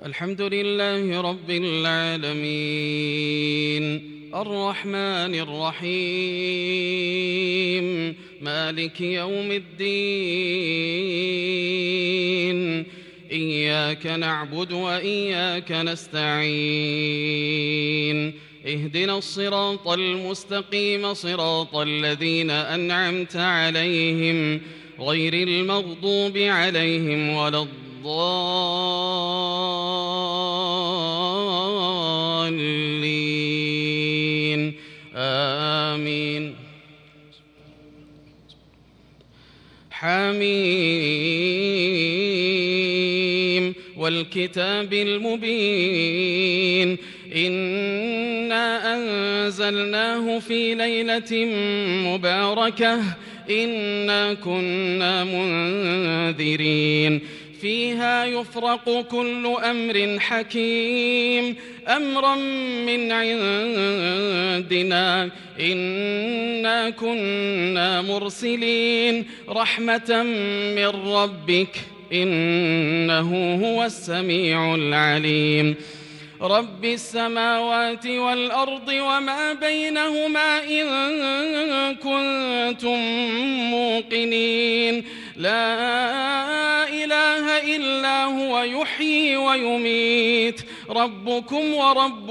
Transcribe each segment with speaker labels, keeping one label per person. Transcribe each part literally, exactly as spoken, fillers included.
Speaker 1: الحمد لله رب العالمين الرحمن الرحيم مالك يوم الدين إياك نعبد وإياك نستعين اهدنا الصراط المستقيم صراط الذين أنعمت عليهم غير المغضوب عليهم ولا الضالين آمين. حميم والكتاب المبين إنا أنزلناه في ليلة مباركة إنا كنا منذرين فيها يفرق كل أمر حكيم أمرا من عندنا إنا كنا مرسلين رحمة من ربك إنه هو السميع العليم رب السماوات والأرض وما بينهما إن كنتم موقنين لا إله إلا هو يحيي ويميت ربكم ورب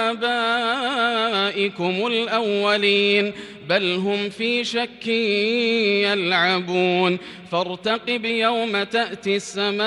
Speaker 1: آبائكم الأولين بل هم في شك يلعبون فارتقب يوم تأتي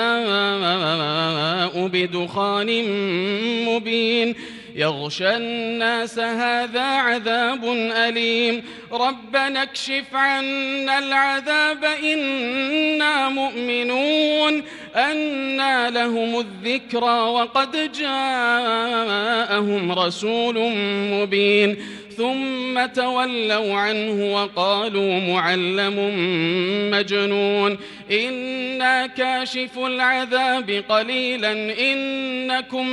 Speaker 1: السماء بدخان مبين يغشى الناس هذا عذاب أليم ربنا اكشف عنا العذاب إنا مؤمنون أنى لهم الذكرى وقد جاءهم رسول مبين ثم تولوا عنه وقالوا معلم مجنون إنا كاشف العذاب قليلا إنكم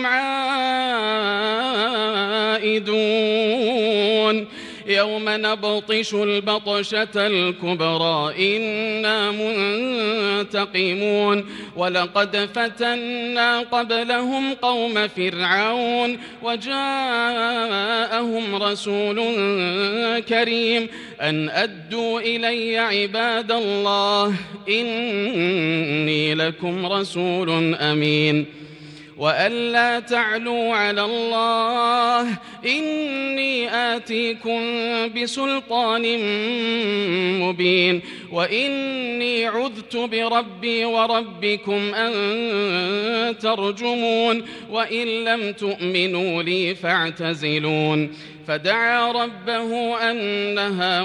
Speaker 1: عائدون يوم نبطش البطشة الكبرى إنا منتقمون ولقد فتنا قبلهم قوم فرعون وجاءهم رسول كريم أن أدوا إلي عباد الله إني لكم رسول أمين وأن لا تعلوا على الله إني آتيكم بسلطان مبين وإني عذت بربي وربكم أن ترجمون وإن لم تؤمنوا لي فاعتزلون فدعا ربه أن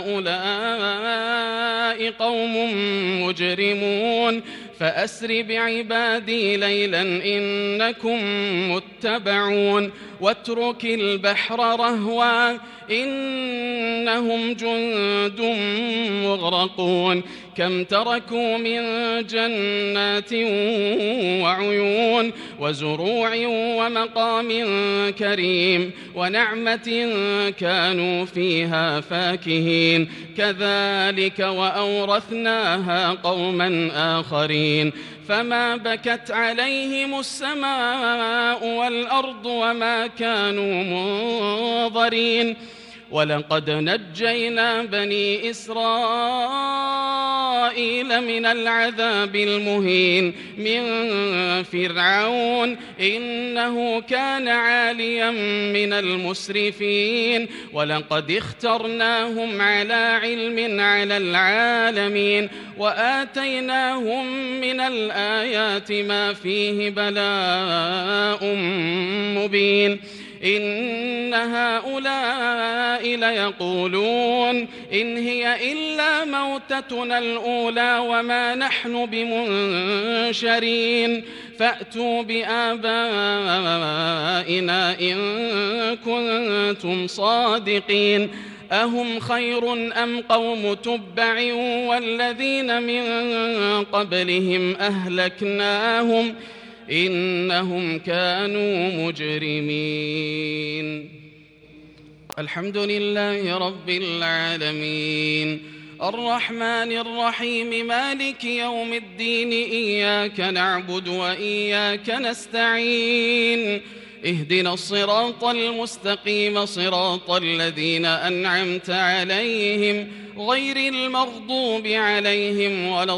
Speaker 1: هؤلاء قوم مجرمون فأسر بعبادي ليلا إنكم متبعون واترك البحر رهوا إنهم جند مغرقون كم تركوا من جنات وعيون وزروع ومقام كريم ونعمة كانوا فيها فاكهين كذلك وأورثناها قوما آخرين فما بكت عليهم السماء والأرض وما كانوا منظرين ولقد نجينا بني إسرائيل من العذاب المهين من فرعون إنه كان عاليا من المسرفين ولقد اخترناهم على علم على العالمين وآتيناهم من الآيات ما فيه بلاء مبين إن هؤلاء ليقولون إن هي إلا موتتنا الأولى وما نحن بمنشرين فأتوا بآبائنا إن كنتم صادقين أهم خير أم قوم تبع والذين من قبلهم أهلكناهم إنهم كانوا مجرمين الحمد لله رب العالمين الرحمن الرحيم مالك يوم الدين إياك نعبد وإياك نستعين اهدنا الصراط المستقيم صراط الذين أنعمت عليهم غير المغضوب عليهم ولا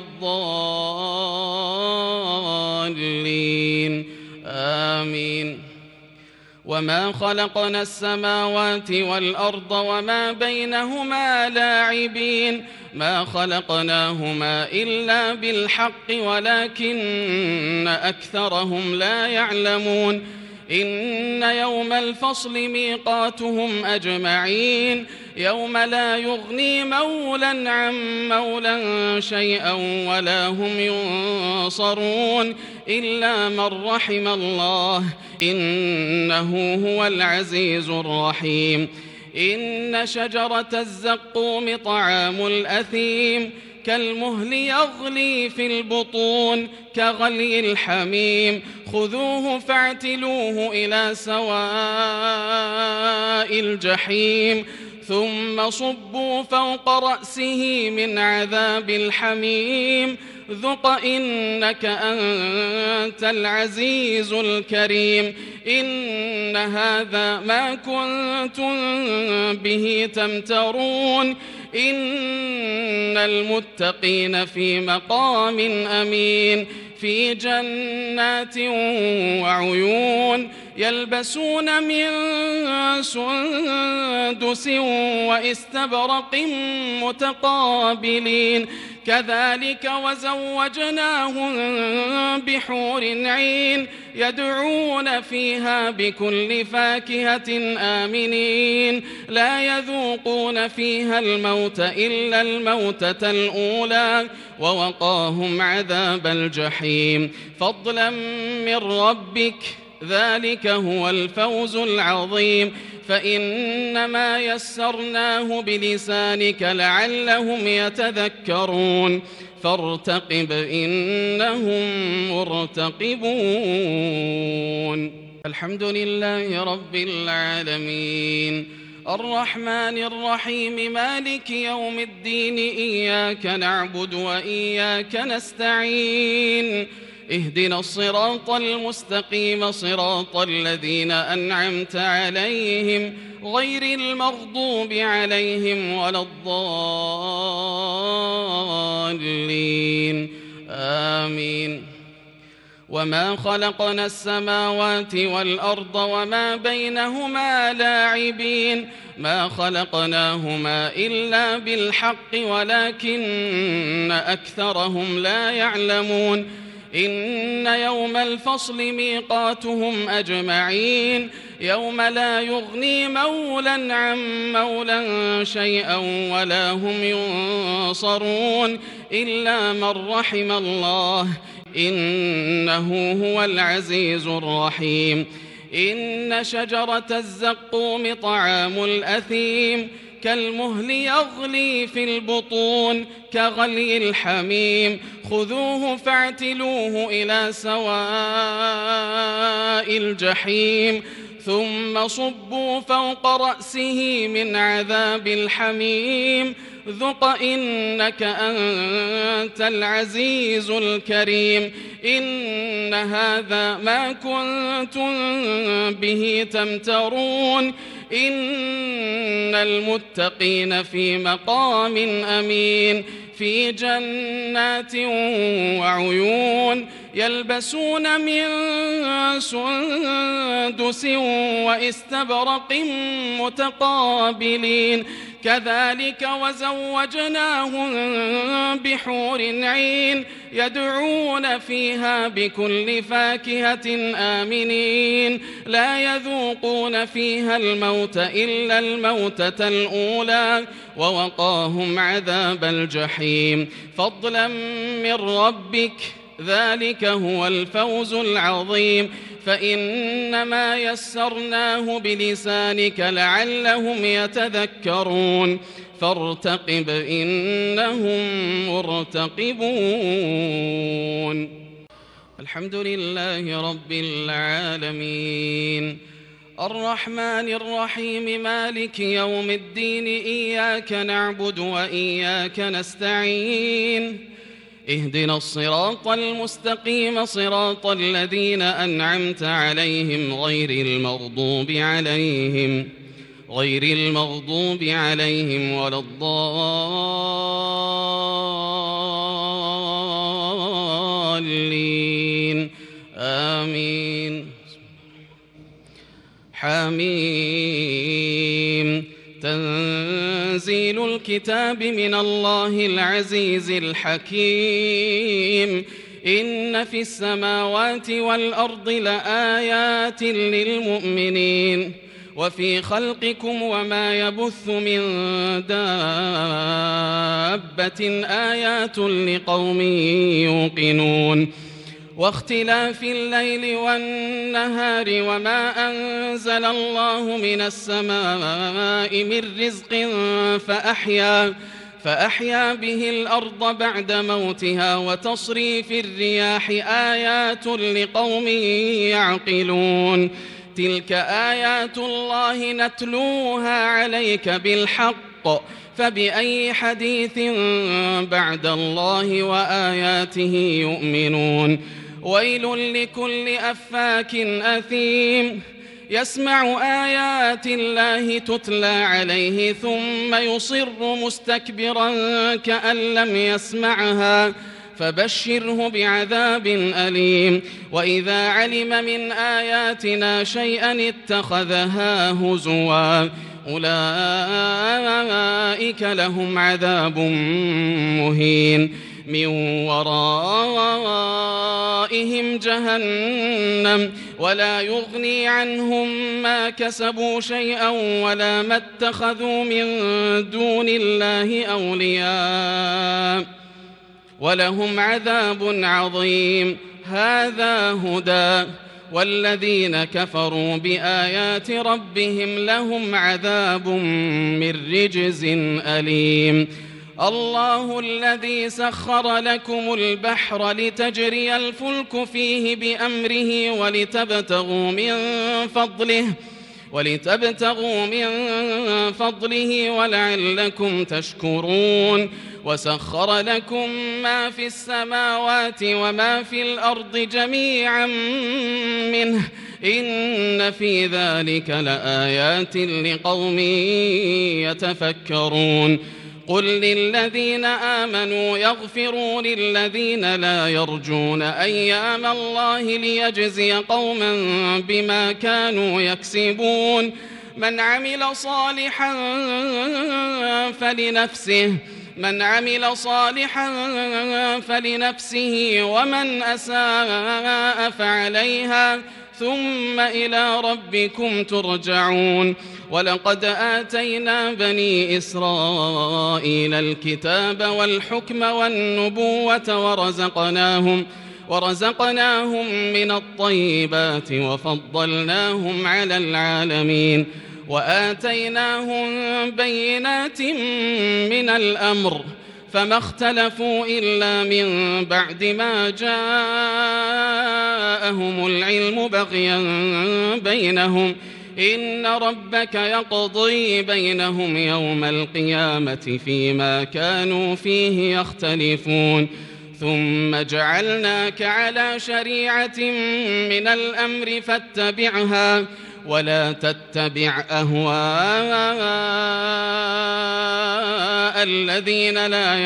Speaker 1: الضالين آمين. وما خلقنا السماوات والأرض وما بينهما لاعبين ما خلقناهما إلا بالحق ولكن أكثرهم لا يعلمون إن يوم الفصل ميقاتهم أجمعين يوم لا يغني مولا عن مولا شيئا ولا هم ينصرون إلا من رحم الله إنه هو العزيز الرحيم. إن شجرة الزقوم طعام الأثيم كالمهل يغلي في البطون كغلي الحميم خذوه فاعتلوه إلى سواء الجحيم ثم صبوا فوق رأسه من عذاب الحميم ذق إنك أنت العزيز الكريم. إن هذا ما كنتم به تمترون إن المتقين في مقام أمين في جنات وعيون يلبسون من سندس واستبرق متقابلين كذلك وزوجناهم بحور عين يدعون فيها بكل فاكهة آمنين لا يذوقون فيها الموت إلا الموتة الأولى ووقاهم عذاب الجحيم فضلا من ربك ذلك هو الفوز العظيم. فإنما يسرناه بلسانك لعلهم يتذكرون فارتقب إنهم مرتقبون. الحمد لله رب العالمين الرحمن الرحيم مالك يوم الدين إياك نعبد وإياك نستعين اهدنا الصراط المستقيم صراط الذين أنعمت عليهم غير المغضوب عليهم ولا الضالين آمين. وما خلقنا السماوات والأرض وما بينهما لاعبين ما خلقناهما إلا بالحق ولكن أكثرهم لا يعلمون إن يوم الفصل ميقاتهم أجمعين يوم لا يغني مولا عن مولا شيئا ولا هم ينصرون إلا من رحم الله إنه هو العزيز الرحيم. إن شجرة الزقوم طعام الأثيم كالمهل يغلي في البطون كغلي الحميم خذوه فاعتلوه إلى سواء الجحيم ثم صبوا فوق رأسه من عذاب الحميم ذق إنك أنت العزيز الكريم. إن هذا ما كنتم به تمترون إن المتقين في مقام أمين في جنات وعيون يلبسون من سندس واستبرق متقابلين كذلك وزوجناهم بحور عين يدعون فيها بكل فاكهة آمنين لا يذوقون فيها الموت إلا الموتة الأولى ووقاهم عذاب الجحيم فضلا من ربك ذلك هو الفوز العظيم. فإنما يسرناه بلسانك لعلهم يتذكرون فارتقب إنهم مرتقبون. الحمد لله رب العالمين الرحمن الرحيم مالك يوم الدين إياك نعبد وإياك نستعين اهدنا الصراط المستقيم صراط الذين أنعمت عليهم غير المغضوب عليهم غير المغضوب عليهم ولا الضالين آمين. حميم. تنزيل الكتاب من الله العزيز الحكيم. إن في السماوات والأرض لآيات للمؤمنين وفي خلقكم وما يبث من دابة آيات لقوم يوقنون واختلاف الليل والنهار وما أنزل الله من السماء من رزق فأحيا فأحيا به الأرض بعد موتها وتصريف الرياح آيات لقوم يعقلون تلك آيات الله نتلوها عليك بالحق فبأي حديث بعد الله وآياته يؤمنون ويل لكل أفاك أثيم يسمع آيات الله تتلى عليه ثم يصر مستكبرا كأن لم يسمعها فبشره بعذاب أليم وإذا علم من آياتنا شيئا اتخذها هزوا أولئك لهم عذاب مهين من ورائهم جهنم ولا يغني عنهم ما كسبوا شيئا ولا ما اتخذوا من دون الله أولياء ولهم عذاب عظيم. هذا هدى والذين كفروا بآيات ربهم لهم عذاب من رجز أليم. الله الذي سخر لكم البحر لتجري الفلك فيه بأمره ولتبتغوا من فضله ولتبتغوا من فضله ولعلكم تشكرون وسخر لكم ما في السماوات وما في الأرض جميعا منه إن في ذلك لآيات لقوم يتفكرون. قل للذين آمنوا يغفروا للذين لا يرجون أيام الله ليجزي قوما بما كانوا يكسبون من عمل صالحا فلنفسه من عمل صالحا فلنفسه ومن أساء فعليها ثم إلى ربكم ترجعون. ولقد آتينا بني إسرائيل الكتاب والحكم والنبوة ورزقناهم ورزقناهم من الطيبات وفضلناهم على العالمين وآتيناهم بينات من الأمر فما اختلفوا إلا من بعد ما جاءهم العلم بغيا بينهم إن ربك يقضي بينهم يوم القيامة فيما كانوا فيه يختلفون ثم جعلناك على شريعة من الأمر فاتبعها ولا تتبع أهواء الذين لا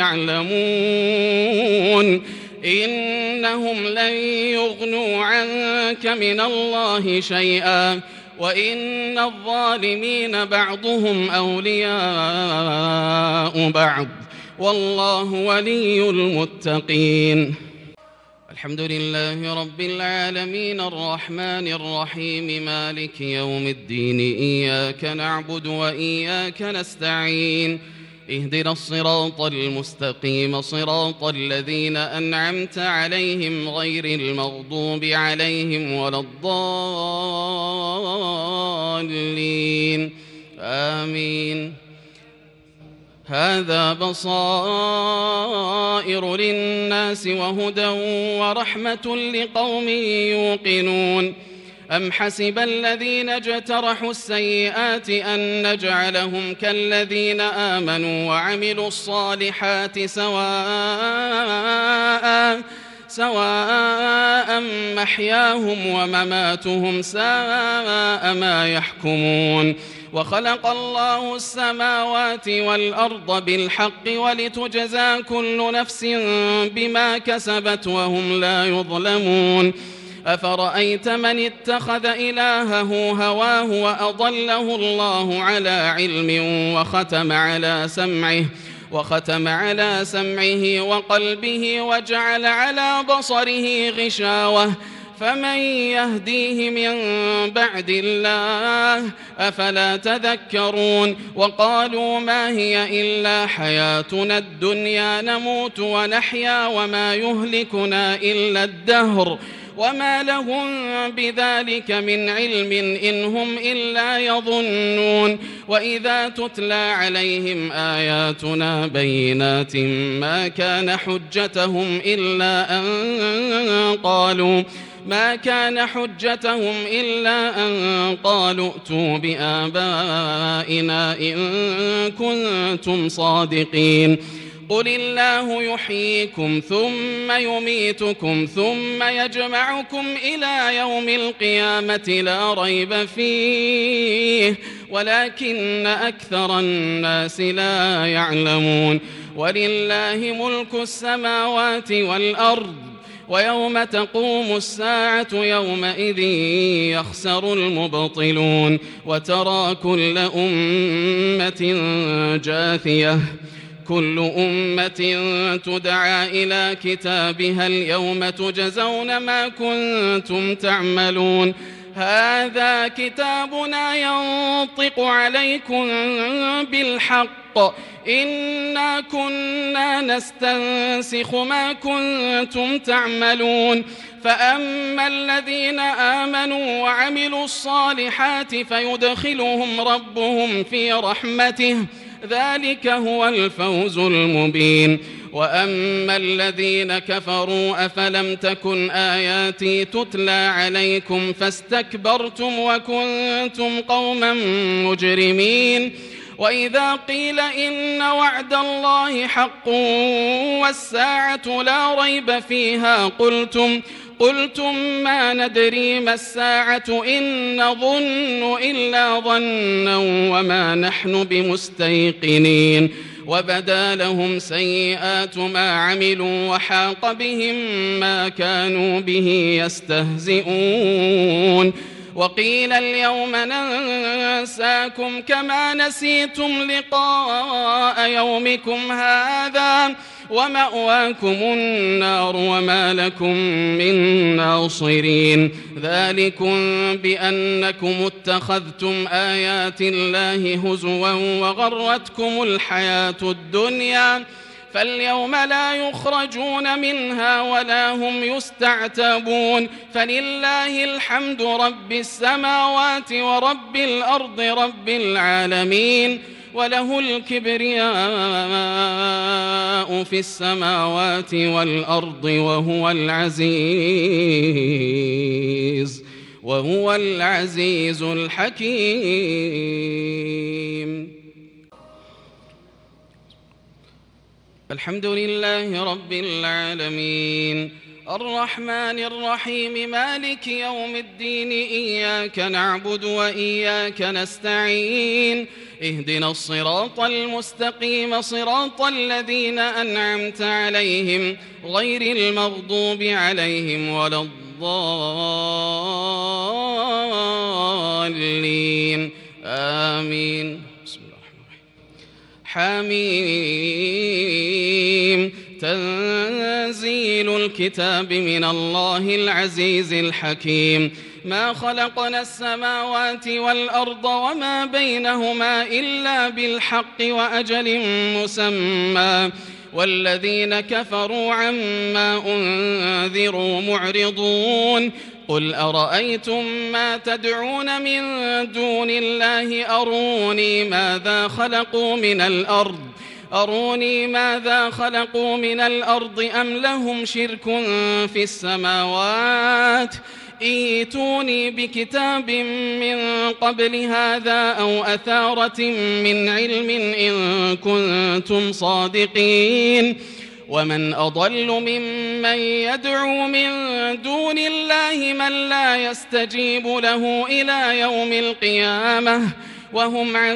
Speaker 1: يعلمون إنهم لن يغنوا عنك من الله شيئا وإن الظالمين بعضهم أولياء بعض والله ولي المتقين. الحمد لله رب العالمين الرحمن الرحيم مالك يوم الدين إياك نعبد وإياك نستعين اهدنا الصراط المستقيم صراط الذين أنعمت عليهم غير المغضوب عليهم ولا الضالين آمين. هذا بصائر للناس وهدى ورحمة لقوم يوقنون أم حسب الذين اجترحوا السيئات أن نجعلهم كالذين آمنوا وعملوا الصالحات سواء سواء محياهم ومماتهم ساء ما يحكمون وخلق الله السماوات والأرض بالحق ولتجزى كل نفس بما كسبت وهم لا يظلمون أفرأيت من اتخذ إلهه هواه وأضله الله على علم وختم على سمعه وختم على سمعه وقلبه وجعل على بصره غشاوة فمن يهديه من بعد الله أفلا تذكرون وقالوا ما هي إلا حياتنا الدنيا نموت ونحيا وما يهلكنا إلا الدهر وما لهم بذلك من علم إن هم إلا يظنون وإذا تتلى عليهم آياتنا بينات ما كان حجتهم إلا أن قالوا ما كان حجتهم إلا أن قالوا ائتوا بآبائنا إن كنتم صادقين قل الله يحييكم ثم يميتكم ثم يجمعكم إلى يوم القيامة لا ريب فيه ولكن أكثر الناس لا يعلمون ولله ملك السماوات والأرض ويوم تقوم الساعة يومئذ يخسر المبطلون وترى كل أمة جاثية كل أمة تدعى إلى كتابها اليوم تجزون ما كنتم تعملون هذا كتابنا ينطق عليكم بالحق إنا كنا نستنسخ ما كنتم تعملون فأما الذين آمنوا وعملوا الصالحات فيدخلهم ربهم في رحمته ذلك هو الفوز المبين وأما الذين كفروا أفلم تكن آياتي تتلى عليكم فاستكبرتم وكنتم قوما مجرمين وإذا قيل إن وعد الله حق والساعة لا ريب فيها قلتم قلتم ما ندري ما الساعة إن نظن إلا ظنا وما نحن بمستيقنين وبدا لهم سيئات ما عملوا وحاق بهم ما كانوا به يستهزئون وقيل اليوم ننساكم كما نسيتم لقاء يومكم هذا ومأواكم النار وما لكم من ناصرين ذلكم بأنكم اتخذتم آيات الله هزوا وغرتكم الحياة الدنيا فاليوم لا يخرجون منها ولا هم يستعتبون فلله الحمد رب السماوات ورب الأرض رب العالمين وله الكبرياء في السماوات والأرض وهو العزيز وهو العزيز الحكيم. الحمد لله رب العالمين الرحمن الرحيم مالك يوم الدين إياك نعبد وإياك نستعين اهدنا الصراط المستقيم صراط الذين أنعمت عليهم غير المغضوب عليهم ولا الضالين آمين. بسم الله الرحمن الرحيم حميم تنزيل الكتاب من الله العزيز الحكيم ما خلقنا السماوات والأرض وما بينهما إلا بالحق وأجل مسمى والذين كفروا عما أنذروا معرضون قل أرأيتم ما تدعون من دون الله أروني ماذا خلقوا من الأرض أروني ماذا خلقوا من الأرض أم لهم شرك في السماوات ائتوني بكتاب من قبل هذا أو أثارة من علم إن كنتم صادقين ومن أضل ممن يدعو من دون الله من لا يستجيب له إلى يوم القيامة وهم عن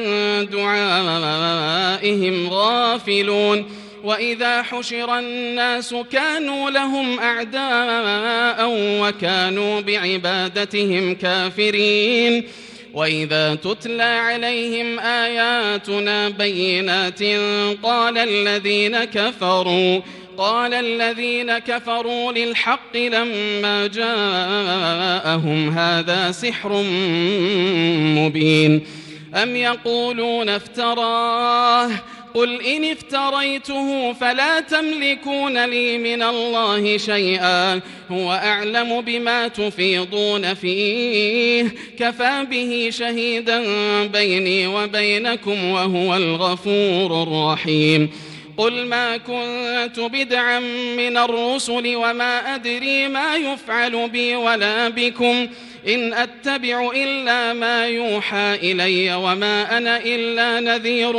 Speaker 1: دعائهم غافلون وإذا حشر الناس كانوا لهم أعداء وكانوا بعبادتهم كافرين وإذا تتلى عليهم آياتنا بينات قال الذين كفروا قال الذين كفروا للحق لما جاءهم هذا سحر مبين أم يقولون افتراه قل إن افتريته فلا تملكون لي من الله شيئا هو أعلم بما تفيضون فيه كفى به شهيدا بيني وبينكم وهو الغفور الرحيم قل ما كنت بدعا من الرسل وما أدري ما يفعل بي ولا بكم إن أتبع إلا ما يوحى إلي وما أنا إلا نذير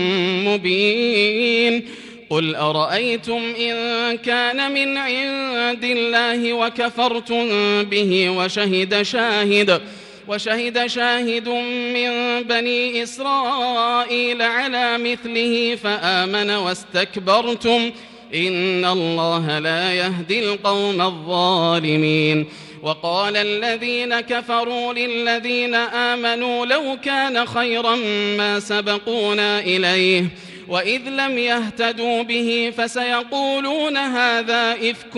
Speaker 1: مبين قل أرأيتم إن كان من عند الله وكفرتم به وشهد شاهد وشهد شاهد من بني إسرائيل على مثله فآمن واستكبرتم إن الله لا يهدي القوم الظالمين وقال الذين كفروا للذين آمنوا لو كان خيرا ما سبقونا إليه وإذ لم يهتدوا به فسيقولون هذا إفك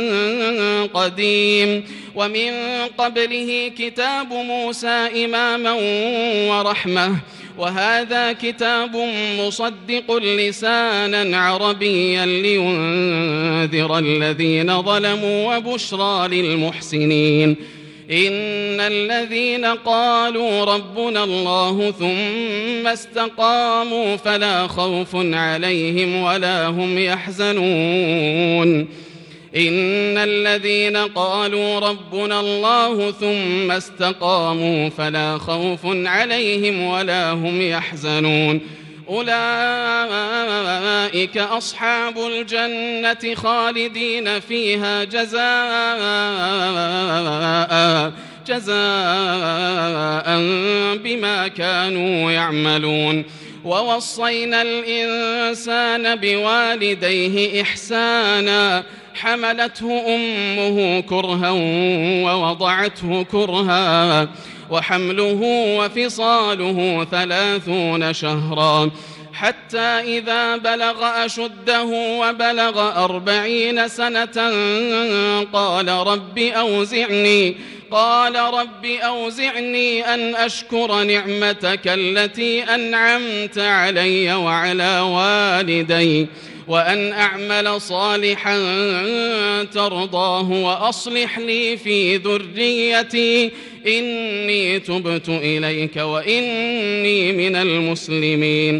Speaker 1: قديم ومن قبله كتاب موسى إماما ورحمة وهذا كتاب مصدق لسانا عربيا لينذر الذين ظلموا وبشرى للمحسنين إن الذين قالوا ربنا الله ثم استقاموا فلا خوف عليهم ولا هم يحزنون إن الذين قالوا ربنا الله ثم استقاموا فلا خوف عليهم ولا هم يحزنون أولئك أصحاب الجنة خالدين فيها جزاء جزاء بما كانوا يعملون ووصينا الإنسان بوالديه إحسانا حملته أمه كرها ووضعته كرها وحمله وفصاله ثلاثون شهرا حتى إذا بلغ أشده وبلغ أربعين سنة قال رب أوزعني قال رب أوزعني أن أشكر نعمتك التي أنعمت علي وعلى والدي وأن أعمل صالحا ترضاه وأصلح لي في ذريتي إني تبت إليك وإني من المسلمين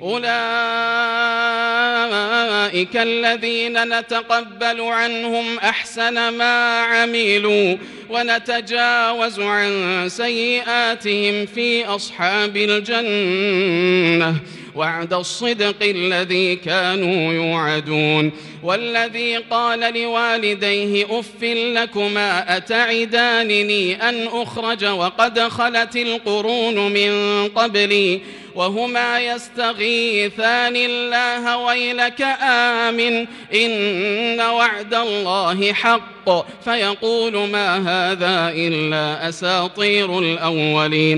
Speaker 1: أولئك الذين نتقبل عنهم أحسن ما عملوا ونتجاوز عن سيئاتهم في أصحاب الجنة وعد الصدق الذي كانوا يوعدون والذي قال لوالديه أف لكما أتعدانني أن أخرج وقد خلت القرون من قبلي وهما يستغيثان الله ويلك آمن إن وعد الله حق فيقول ما هذا إلا أساطير الأولين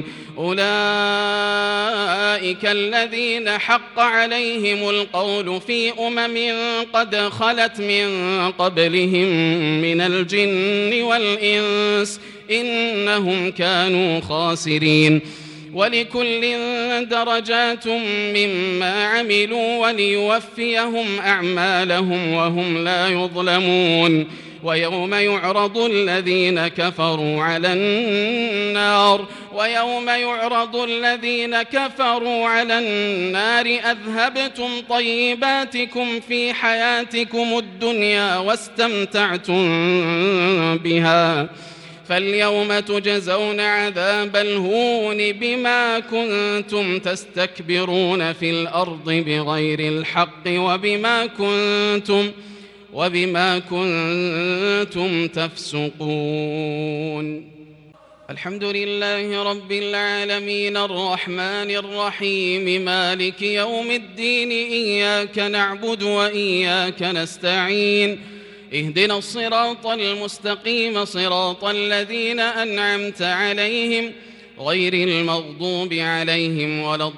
Speaker 1: أولئك الذين حق عليهم القول في أمم قد خلت من قبلهم من الجن والإنس إنهم كانوا خاسرين ولكل درجات مما عملوا وليوفيهم أعمالهم وهم لا يظلمون ويوم يعرض الذين كفروا على النار ويوم يعرض الذين كفروا على النار أذهبتم طيباتكم في حياتكم الدنيا واستمتعتم بها فاليوم تجزون عذاب الهون بما كنتم تستكبرون في الأرض بغير الحق وبما كنتم وبما كنتم تفسقون. الحمد لله رب العالمين الرحمن الرحيم مالك يوم الدين إياك نعبد وإياك نستعين اهدنا الصراط المستقيم صراط الذين أنعمت عليهم غير المغضوب عليهم ولا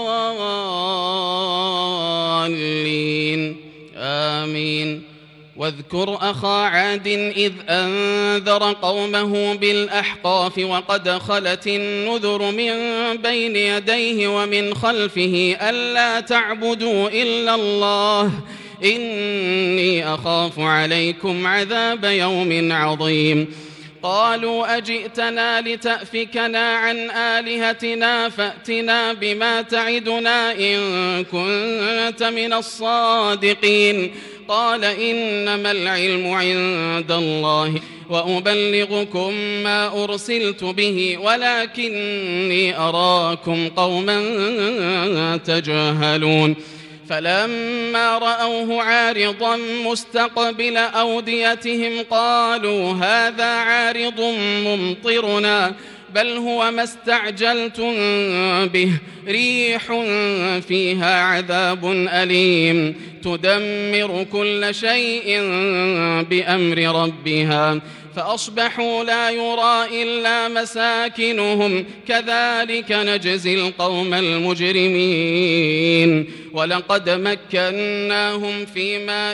Speaker 1: الضالين آمين. واذكر أخا عاد إذ أنذر قومه بالأحقاف وقد خلت النذر من بين يديه ومن خلفه ألا تعبدوا إلا الله إني أخاف عليكم عذاب يوم عظيم. قالوا أجئتنا لتأفكنا عن آلهتنا فأتنا بما تعدنا إن كنت من الصادقين. قال إنما العلم عند الله وأبلغكم ما أرسلت به ولكني أراكم قوما تجهلون. فلما رأوه عارضا مستقبل أوديتهم قالوا هذا عارض ممطرنا بل هو ما استعجلتم به ريح فيها عذاب أليم تدمر كل شيء بأمر ربها فأصبحوا لا يرى إلا مساكنهم كذلك نجزي القوم المجرمين. ولقد مكناهم في ماء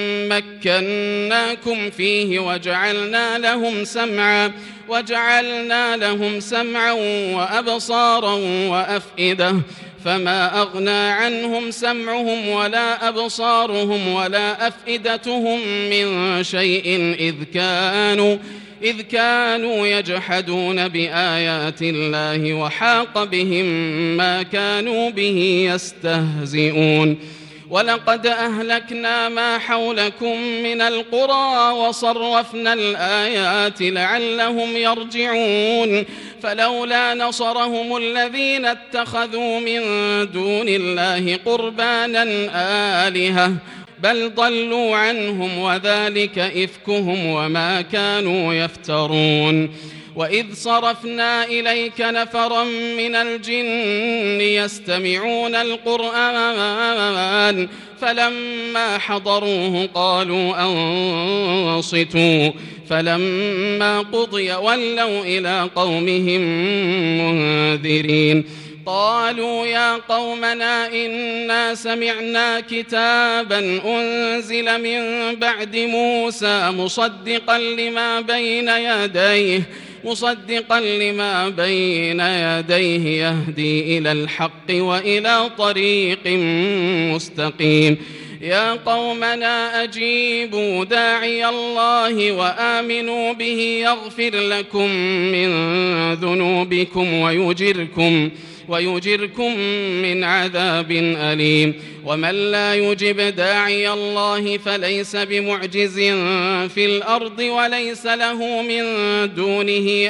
Speaker 1: مكناكم فيه وجعلنا لهم سمعا وجعلنا لهم سمعا وأبصارا وأفئدة فما أغنى عنهم سمعهم ولا أبصارهم ولا أفئدتهم من شيء إذ كانوا إذ كانوا يجحدون بآيات الله وحاق بهم ما كانوا به يستهزئون. ولقد أهلكنا ما حولكم من القرى وصرفنا الآيات لعلهم يرجعون. فلولا نصرهم الذين اتخذوا من دون الله قربانا آلهة بل ضلوا عنهم وذلك إفكهم وما كانوا يفترون. وإذ صرفنا إليك نفرا من الجن يستمعون القرآن فلما حضروه قالوا أنصتوا فلما قضي ولوا إلى قومهم منذرين. قالوا يا قومنا إنا سمعنا كتابا أنزل من بعد موسى مصدقا لما بين يديه مصدقا لما بين يديه يهدي إلى الحق وإلى طريق مستقيم. يا قومنا أجيبوا داعي الله وآمنوا به يغفر لكم من ذنوبكم ويجركم ويجركم من عذاب أليم. ومن لا يجب داعي الله فليس بمعجز في الأرض وليس له من دونه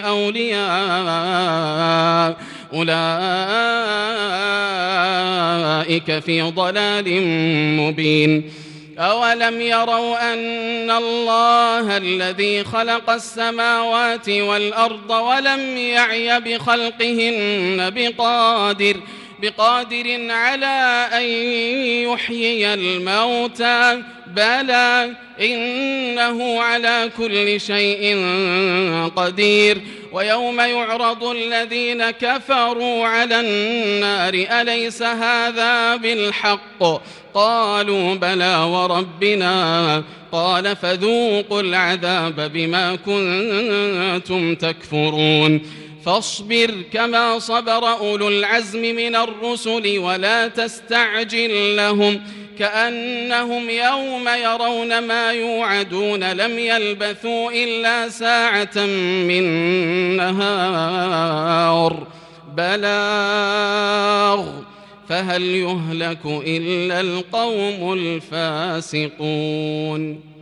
Speaker 1: أولياء أولئك في ضلال مبين. أولم يروا أن الله الذي خلق السماوات والأرض ولم يعي بخلقهن بقادر بقادر على أن يحيي الموتى بلى إنه على كل شيء قدير. ويوم يعرض الذين كفروا على النار أليس هذا بالحق قالوا بلى وربنا قال فذوقوا العذاب بما كنتم تكفرون. فاصبر كما صبر أولو العزم من الرسل ولا تستعجل لهم كأنهم يوم يرون ما يوعدون لم يلبثوا إلا ساعة من نهار بلاغ فهل يهلك إلا القوم الفاسقون.